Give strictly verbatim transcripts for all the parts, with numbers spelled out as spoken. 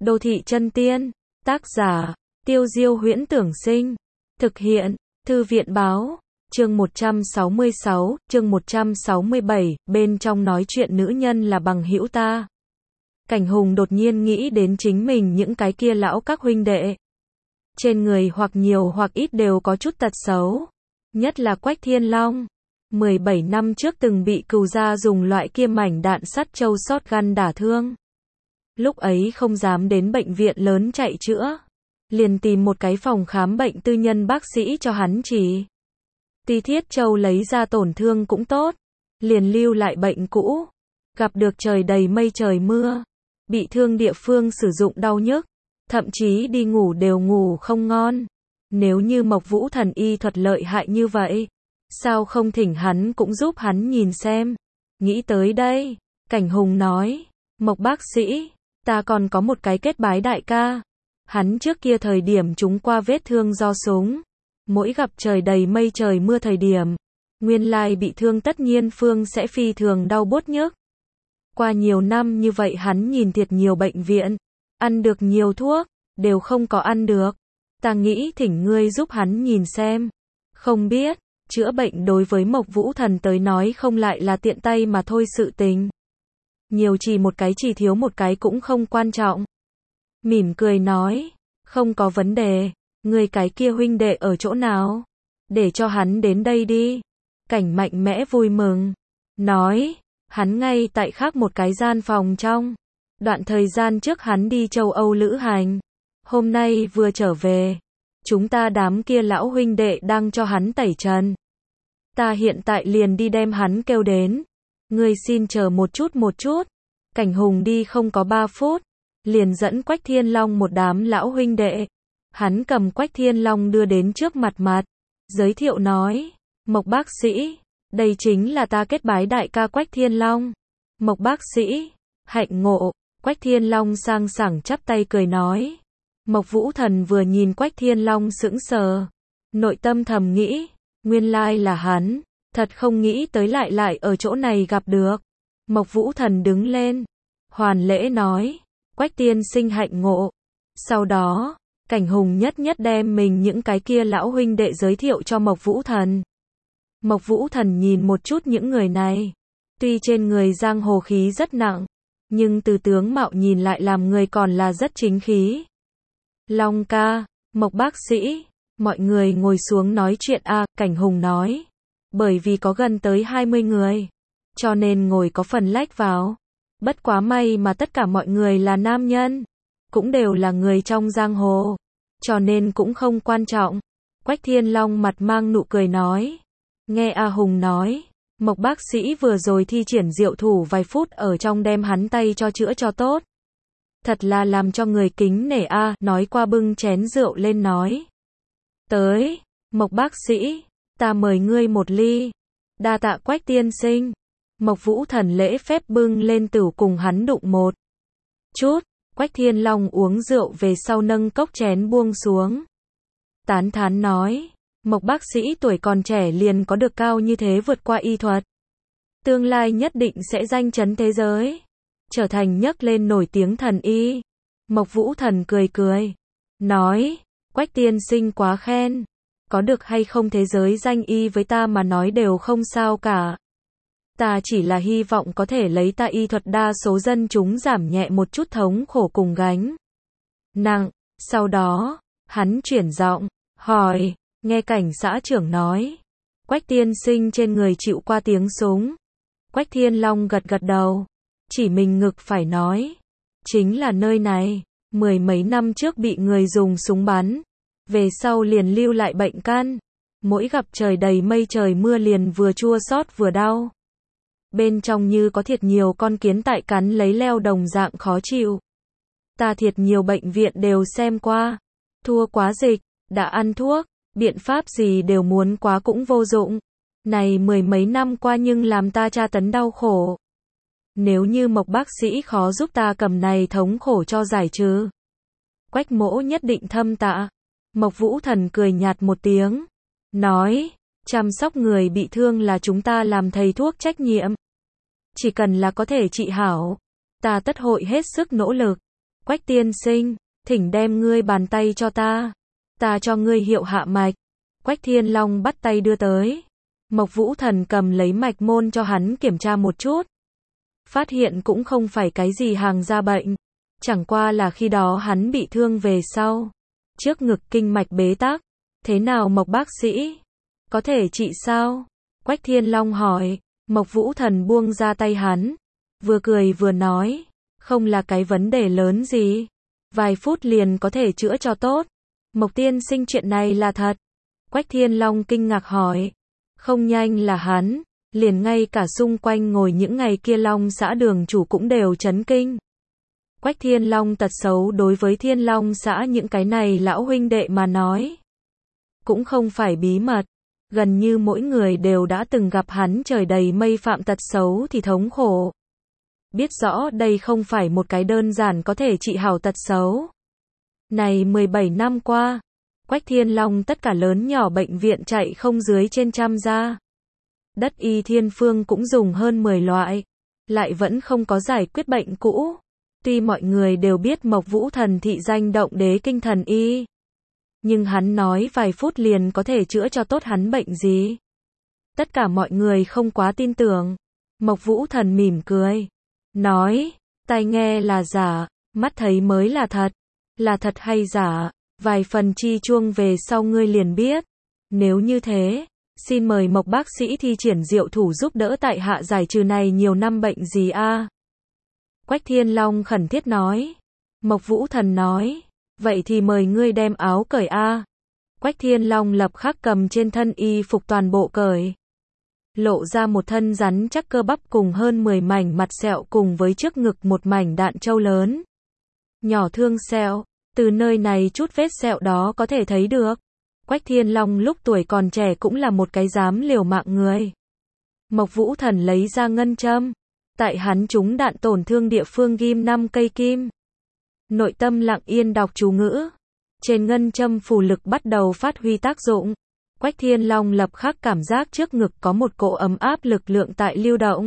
Đô thị chân tiên. Tác giả, Tiêu Diêu Huyễn Tưởng Sinh. Thực hiện, Thư viện Báo. Chương một trăm sáu mươi sáu, chương một trăm sáu mươi bảy, bên trong nói chuyện nữ nhân là bằng hữu ta. Cảnh Hùng đột nhiên nghĩ đến chính mình những cái kia lão các huynh đệ. Trên người hoặc nhiều hoặc ít đều có chút tật xấu. Nhất là Quách Thiên Long. mười bảy năm trước từng bị cừu gia dùng loại kia mảnh đạn sắt trâu sót gan đả thương. Lúc ấy không dám đến bệnh viện lớn chạy chữa. Liền tìm một cái phòng khám bệnh tư nhân bác sĩ cho hắn trị. Ti Thiết Châu lấy ra tổn thương cũng tốt. Liền lưu lại bệnh cũ. Gặp được trời đầy mây trời mưa. Bị thương địa phương sử dụng đau nhức. Thậm chí đi ngủ đều ngủ không ngon. Nếu như Mộc Vũ thần y thuật lợi hại như vậy, sao không thỉnh hắn cũng giúp hắn nhìn xem. Nghĩ tới đây, Cảnh Hùng nói, Mộc bác sĩ, ta còn có một cái kết bái đại ca. Hắn trước kia thời điểm chúng qua vết thương do súng. Mỗi gặp trời đầy mây trời mưa thời điểm, nguyên lai bị thương tất nhiên phương sẽ phi thường đau buốt nhức. Qua nhiều năm như vậy hắn nhìn thiệt nhiều bệnh viện, ăn được nhiều thuốc, đều không có ăn được. Ta nghĩ thỉnh ngươi giúp hắn nhìn xem. Không biết, chữa bệnh đối với Mộc Vũ thần tới nói không lại là tiện tay mà thôi sự tình. Nhiều chỉ một cái chỉ thiếu một cái cũng không quan trọng. Mỉm cười nói, không có vấn đề, người cái kia huynh đệ ở chỗ nào? Để cho hắn đến đây đi. Cảnh Mạnh mẽ vui mừng. Nói, hắn ngay tại khác một cái gian phòng trong. Đoạn thời gian trước hắn đi châu Âu lữ hành. Hôm nay vừa trở về. Chúng ta đám kia lão huynh đệ đang cho hắn tẩy trần. Ta hiện tại liền đi đem hắn kêu đến. Ngươi xin chờ một chút một chút. Cảnh Hùng đi không có ba phút. Liền dẫn Quách Thiên Long một đám lão huynh đệ. Hắn cầm Quách Thiên Long đưa đến trước mặt mặt. Giới thiệu nói. Mộc bác sĩ. Đây chính là ta kết bái đại ca Quách Thiên Long. Mộc bác sĩ. Hạnh ngộ. Quách Thiên Long sang sảng chắp tay cười nói. Mộc Vũ thần vừa nhìn Quách Thiên Long sững sờ. Nội tâm thầm nghĩ. Nguyên lai là hắn. Thật không nghĩ tới lại lại ở chỗ này gặp được. Mộc Vũ thần đứng lên. Hoàn lễ nói. Quách tiên sinh hạnh ngộ. Sau đó, Cảnh Hùng nhất nhất đem mình những cái kia lão huynh đệ giới thiệu cho Mộc Vũ thần. Mộc Vũ thần nhìn một chút những người này. Tuy trên người giang hồ khí rất nặng, nhưng từ tướng mạo nhìn lại làm người còn là rất chính khí. Long ca, Mộc bác sĩ, mọi người ngồi xuống nói chuyện a à, Cảnh Hùng nói. Bởi vì có gần tới hai mươi người, cho nên ngồi có phần lách vào. Bất quá may mà tất cả mọi người là nam nhân, cũng đều là người trong giang hồ, cho nên cũng không quan trọng. Quách Thiên Long mặt mang nụ cười nói. Nghe A Hùng nói, Mộc bác sĩ vừa rồi thi triển diệu thủ vài phút ở trong đem hắn tay cho chữa cho tốt. Thật là làm cho người kính nể a à, nói qua bưng chén rượu lên nói. Tới, Mộc bác sĩ, ta mời ngươi một ly. Đa tạ Quách tiên sinh. Mộc Vũ thần lễ phép bưng lên tửu cùng hắn đụng một chút. Quách Thiên Long uống rượu về sau nâng cốc chén buông xuống. Tán thán nói. Mộc bác sĩ tuổi còn trẻ liền có được cao như thế vượt qua y thuật. Tương lai nhất định sẽ danh chấn thế giới. Trở thành nhấc lên nổi tiếng thần y. Mộc Vũ thần cười cười. Nói. Quách tiên sinh quá khen. Có được hay không thế giới danh y với ta mà nói đều không sao cả. Ta chỉ là hy vọng có thể lấy ta y thuật đa số dân chúng giảm nhẹ một chút thống khổ cùng gánh nặng. Sau đó, hắn chuyển giọng, hỏi, nghe cảnh xã trưởng nói. Quách tiên sinh trên người chịu qua tiếng súng. Quách Thiên Long gật gật đầu. Chỉ mình ngực phải nói. Chính là nơi này. Mười mấy năm trước bị người dùng súng bắn. Về sau liền lưu lại bệnh căn. Mỗi gặp trời đầy mây trời mưa liền vừa chua xót vừa đau. Bên trong như có thiệt nhiều con kiến tại cắn lấy leo đồng dạng khó chịu. Ta thiệt nhiều bệnh viện đều xem qua. Thua quá dịch, đã ăn thuốc, biện pháp gì đều muốn quá cũng vô dụng. Này mười mấy năm qua nhưng làm ta tra tấn đau khổ. Nếu như Mộc bác sĩ khó giúp ta cầm này thống khổ cho giải trừ. Quách mỗ nhất định thâm tạ. Mộc Vũ thần cười nhạt một tiếng. Nói, chăm sóc người bị thương là chúng ta làm thầy thuốc trách nhiệm. Chỉ cần là có thể trị hảo, ta tất hội hết sức nỗ lực. Quách tiên sinh, thỉnh đem ngươi bàn tay cho ta. Ta cho ngươi hiệu hạ mạch. Quách Thiên Long bắt tay đưa tới. Mộc Vũ Thần cầm lấy mạch môn cho hắn kiểm tra một chút. Phát hiện cũng không phải cái gì hàng da bệnh. Chẳng qua là khi đó hắn bị thương về sau. Trước ngực kinh mạch bế tắc. Thế nào Mộc bác sĩ? Có thể trị sao? Quách Thiên Long hỏi. Mộc Vũ Thần buông ra tay hắn. Vừa cười vừa nói. Không là cái vấn đề lớn gì. Vài phút liền có thể chữa cho tốt. Mộc tiên sinh chuyện này là thật. Quách Thiên Long kinh ngạc hỏi. Không nhanh là hắn. Liền ngay cả xung quanh ngồi những ngày kia Long xã đường chủ cũng đều chấn kinh. Quách Thiên Long tật xấu đối với Thiên Long xã những cái này lão huynh đệ mà nói. Cũng không phải bí mật. Gần như mỗi người đều đã từng gặp hắn trời đầy mây phạm tật xấu thì thống khổ. Biết rõ đây không phải một cái đơn giản có thể trị hảo tật xấu. Này mười bảy năm qua, Quách Thiên Long tất cả lớn nhỏ bệnh viện chạy không dưới trên trăm gia. Đất y thiên phương cũng dùng hơn mười loại, lại vẫn không có giải quyết bệnh cũ. Tuy mọi người đều biết Mộc Vũ Thần thị danh động đế kinh thần y, nhưng hắn nói vài phút liền có thể chữa cho tốt hắn bệnh gì. Tất cả mọi người không quá tin tưởng. Mộc Vũ Thần mỉm cười, nói, tai nghe là giả, mắt thấy mới là thật. Là thật hay giả, vài phần chi chuông về sau ngươi liền biết. Nếu như thế, xin mời Mộc bác sĩ thi triển diệu thủ giúp đỡ tại hạ giải trừ này nhiều năm bệnh gì a? Quách Thiên Long khẩn thiết nói. Mộc Vũ Thần nói, vậy thì mời ngươi đem áo cởi a. Quách Thiên Long lập khắc cầm trên thân y phục toàn bộ cởi. Lộ ra một thân rắn chắc cơ bắp cùng hơn mười mảnh mặt sẹo cùng với trước ngực một mảnh đạn trâu lớn. Nhỏ thương sẹo, từ nơi này chút vết sẹo đó có thể thấy được. Quách Thiên Long lúc tuổi còn trẻ cũng là một cái dám liều mạng người. Mộc Vũ Thần lấy ra ngân châm. Tại hắn trúng đạn tổn thương địa phương ghim năm cây kim. Nội tâm lặng yên đọc chú ngữ. Trên ngân châm phù lực bắt đầu phát huy tác dụng. Quách Thiên Long lập khắc cảm giác trước ngực có một cỗ ấm áp lực lượng tại lưu động.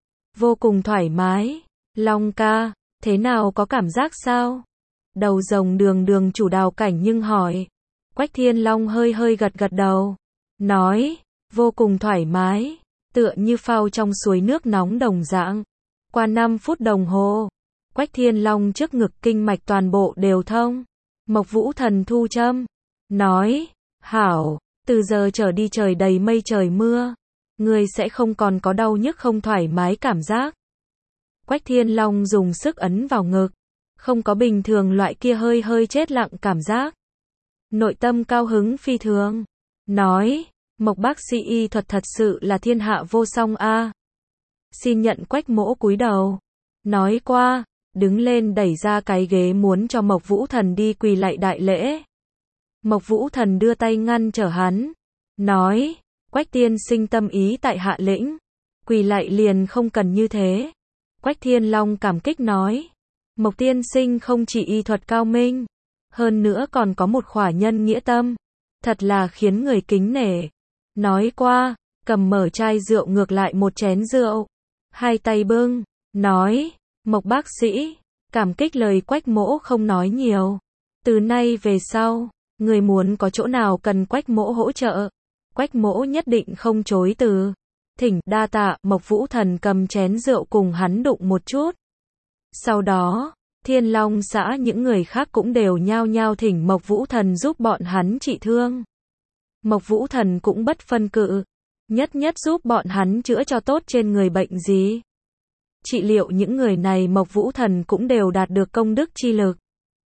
Vô cùng thoải mái. Long ca, thế nào có cảm giác sao? Đầu rồng đường đường chủ Đào Cảnh nhưng hỏi. Quách Thiên Long hơi hơi gật gật đầu. Nói, vô cùng thoải mái. Tựa như phao trong suối nước nóng đồng dạng. Qua năm phút đồng hồ. Quách Thiên Long trước ngực kinh mạch toàn bộ đều thông. Mộc Vũ Thần thu châm. Nói, hảo, từ giờ trở đi trời đầy mây trời mưa. Ngươi sẽ không còn có đau nhức không thoải mái cảm giác. Quách Thiên Long dùng sức ấn vào ngực. Không có bình thường loại kia hơi hơi chết lặng cảm giác. Nội tâm cao hứng phi thường. Nói, Mộc bác sĩ y thuật thật sự là thiên hạ vô song a. Xin nhận Quách mỗ cúi đầu. Nói qua, đứng lên đẩy ra cái ghế muốn cho Mộc Vũ Thần đi quỳ lạy đại lễ. Mộc Vũ Thần đưa tay ngăn trở hắn. Nói, Quách tiên sinh tâm ý tại hạ lĩnh. Quỳ lạy liền không cần như thế. Quách Thiên Long cảm kích nói. Mộc tiên sinh không chỉ y thuật cao minh, hơn nữa còn có một khỏa nhân nghĩa tâm. Thật là khiến người kính nể. Nói qua, cầm mở chai rượu ngược lại một chén rượu. Hai tay bưng, nói, Mộc bác sĩ, cảm kích lời Quách mỗ không nói nhiều. Từ nay về sau, người muốn có chỗ nào cần Quách mỗ hỗ trợ, Quách mỗ nhất định không chối từ. Thỉnh, đa tạ. Mộc Vũ Thần cầm chén rượu cùng hắn đụng một chút. Sau đó, Thiên Long xã những người khác cũng đều nhao nhao thỉnh Mộc Vũ Thần giúp bọn hắn trị thương. Mộc Vũ Thần cũng bất phân cự, nhất nhất giúp bọn hắn chữa cho tốt trên người bệnh gì. Trị liệu những người này Mộc Vũ Thần cũng đều đạt được công đức chi lực.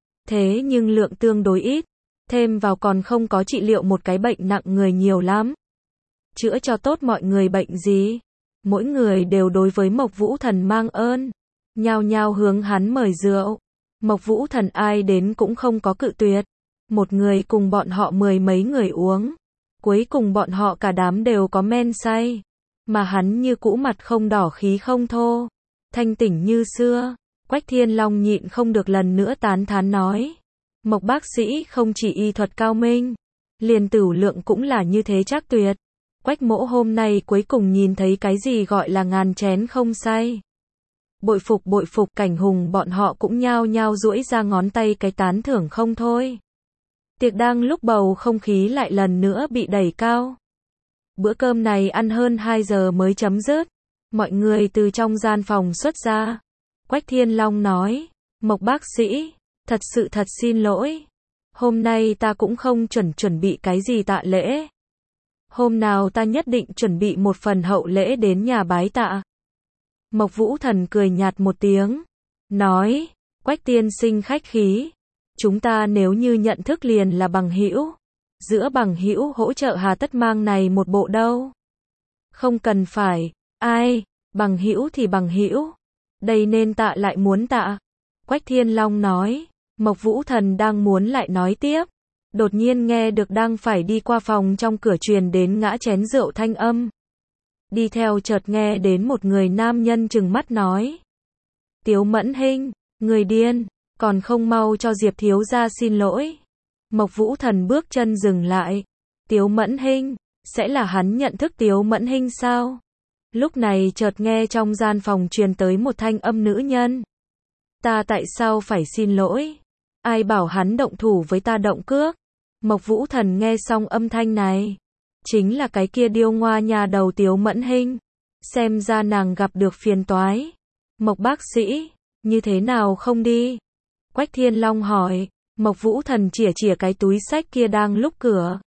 Thế nhưng lượng tương đối ít, thêm vào còn không có trị liệu một cái bệnh nặng người nhiều lắm. Chữa cho tốt mọi người bệnh gì? Mỗi người đều đối với Mộc Vũ Thần mang ơn, nhao nhao hướng hắn mời rượu. Mộc Vũ Thần ai đến cũng không có cự tuyệt. Một người cùng bọn họ mười mấy người uống. Cuối cùng bọn họ cả đám đều có men say. Mà hắn như cũ mặt không đỏ khí không thô. Thanh tỉnh như xưa. Quách Thiên Long nhịn không được lần nữa tán thán nói. Mộc bác sĩ không chỉ y thuật cao minh, liền tửu lượng cũng là như thế chắc tuyệt. Quách mỗ hôm nay cuối cùng nhìn thấy cái gì gọi là ngàn chén không say. Bội phục bội phục, Cảnh Hùng bọn họ cũng nhao nhao duỗi ra ngón tay cái tán thưởng không thôi. Tiệc đang lúc bầu không khí lại lần nữa bị đẩy cao. Bữa cơm này ăn hơn hai giờ mới chấm dứt. Mọi người từ trong gian phòng xuất ra. Quách Thiên Long nói, Mộc bác sĩ, thật sự thật xin lỗi. Hôm nay ta cũng không chuẩn chuẩn bị cái gì tạ lễ. Hôm nào ta nhất định chuẩn bị một phần hậu lễ đến nhà bái tạ. Mộc Vũ Thần cười nhạt một tiếng, nói, Quách tiên sinh khách khí. Chúng ta nếu như nhận thức liền là bằng hữu. Giữa bằng hữu hỗ trợ hà tất mang này một bộ đâu. Không cần phải, ai, bằng hữu thì bằng hữu. Đây nên tạ lại muốn tạ. Quách Thiên Long nói, Mộc Vũ Thần đang muốn lại nói tiếp. Đột nhiên nghe được đang phải đi qua phòng trong cửa truyền đến ngã chén rượu thanh âm. Đi theo chợt nghe đến một người nam nhân trừng mắt nói. Tiếu Mẫn Hinh, người điên, còn không mau cho Diệp thiếu gia xin lỗi. Mộc Vũ Thần bước chân dừng lại. Tiếu Mẫn Hinh, sẽ là hắn nhận thức Tiếu Mẫn Hinh sao? Lúc này chợt nghe trong gian phòng truyền tới một thanh âm nữ nhân. Ta tại sao phải xin lỗi? Ai bảo hắn động thủ với ta động cước? Mộc Vũ Thần nghe xong âm thanh này. Chính là cái kia điêu ngoa nhà đầu Tiếu Mẫn Hinh. Xem ra nàng gặp được phiền toái. Mộc bác sĩ, như thế nào không đi? Quách Thiên Long hỏi. Mộc Vũ Thần chìa chìa cái túi xách kia đang lúc cửa.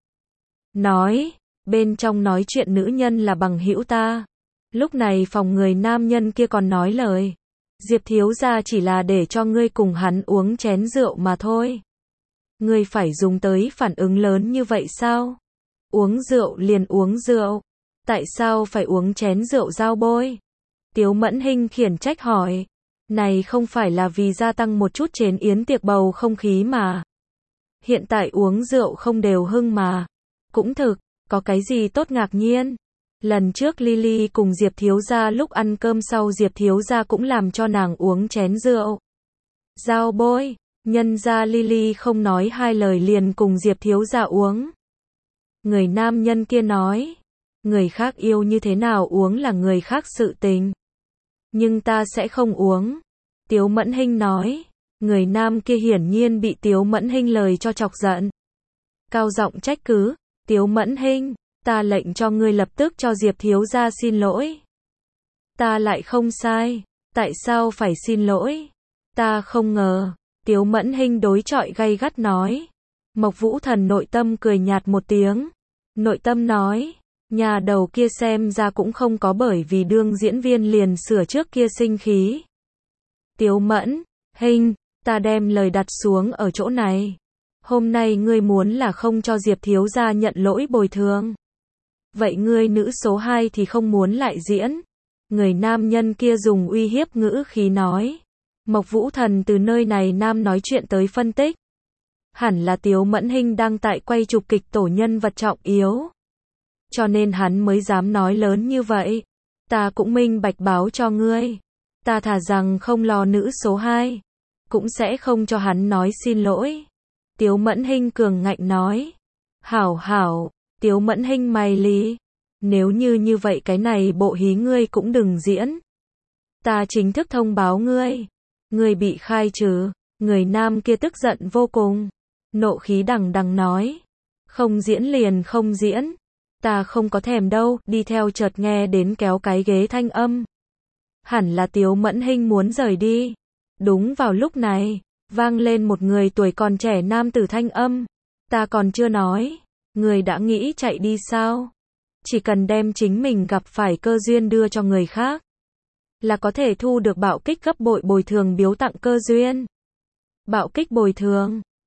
Nói, bên trong nói chuyện nữ nhân là bằng hữu ta. Lúc này phòng người nam nhân kia còn nói lời. Diệp thiếu gia chỉ là để cho ngươi cùng hắn uống chén rượu mà thôi. Ngươi phải dùng tới phản ứng lớn như vậy sao? Uống rượu liền uống rượu. Tại sao phải uống chén rượu dao bôi? Tiếu Mẫn Hinh khiển trách hỏi. Này không phải là vì gia tăng một chút chén yến tiệc bầu không khí mà. Hiện tại uống rượu không đều hưng mà. Cũng thực, có cái gì tốt ngạc nhiên. Lần trước Lily cùng Diệp thiếu gia lúc ăn cơm sau Diệp thiếu gia cũng làm cho nàng uống chén rượu. Dao bôi, nhân ra Lily không nói hai lời liền cùng Diệp thiếu gia uống. Người nam nhân kia nói, người khác yêu như thế nào uống là người khác sự tình. Nhưng ta sẽ không uống. Tiếu Mẫn Hinh nói, người nam kia hiển nhiên bị Tiếu Mẫn Hinh lời cho chọc giận. Cao giọng trách cứ, Tiếu Mẫn Hinh, ta lệnh cho ngươi lập tức cho Diệp thiếu gia xin lỗi. Ta lại không sai, tại sao phải xin lỗi? Ta không ngờ. Tiếu Mẫn Hinh đối chọi gay gắt nói. Mộc Vũ Thần nội tâm cười nhạt một tiếng. Nội tâm nói, nhà đầu kia xem ra cũng không có bởi vì đương diễn viên liền sửa trước kia sinh khí. Tiếu Mẫn Hinh, ta đem lời đặt xuống ở chỗ này. Hôm nay ngươi muốn là không cho Diệp thiếu gia nhận lỗi bồi thường. Vậy ngươi nữ số hai thì không muốn lại diễn. Người nam nhân kia dùng uy hiếp ngữ khí nói. Mộc Vũ Thần từ nơi này nam nói chuyện tới phân tích. Hẳn là Tiếu Mẫn Hinh đang tại quay chụp kịch tổ nhân vật trọng yếu. Cho nên hắn mới dám nói lớn như vậy. Ta cũng minh bạch báo cho ngươi. Ta thà rằng không lo nữ số hai. Cũng sẽ không cho hắn nói xin lỗi. Tiếu Mẫn Hinh cường ngạnh nói. Hảo hảo, Tiếu Mẫn Hinh mày lý. Nếu như như vậy cái này bộ hí ngươi cũng đừng diễn. Ta chính thức thông báo ngươi. Ngươi bị khai trừ. Người nam kia tức giận vô cùng. Nộ khí đằng đằng nói. Không diễn liền không diễn. Ta không có thèm đâu. Đi theo chợt nghe đến kéo cái ghế thanh âm. Hẳn là Tiếu Mẫn Hinh muốn rời đi. Đúng vào lúc này, vang lên một người tuổi còn trẻ nam tử thanh âm. Ta còn chưa nói. Người đã nghĩ chạy đi sao? Chỉ cần đem chính mình gặp phải cơ duyên đưa cho người khác. Là có thể thu được bạo kích gấp bội bồi thường biếu tặng cơ duyên. Bạo kích bồi thường.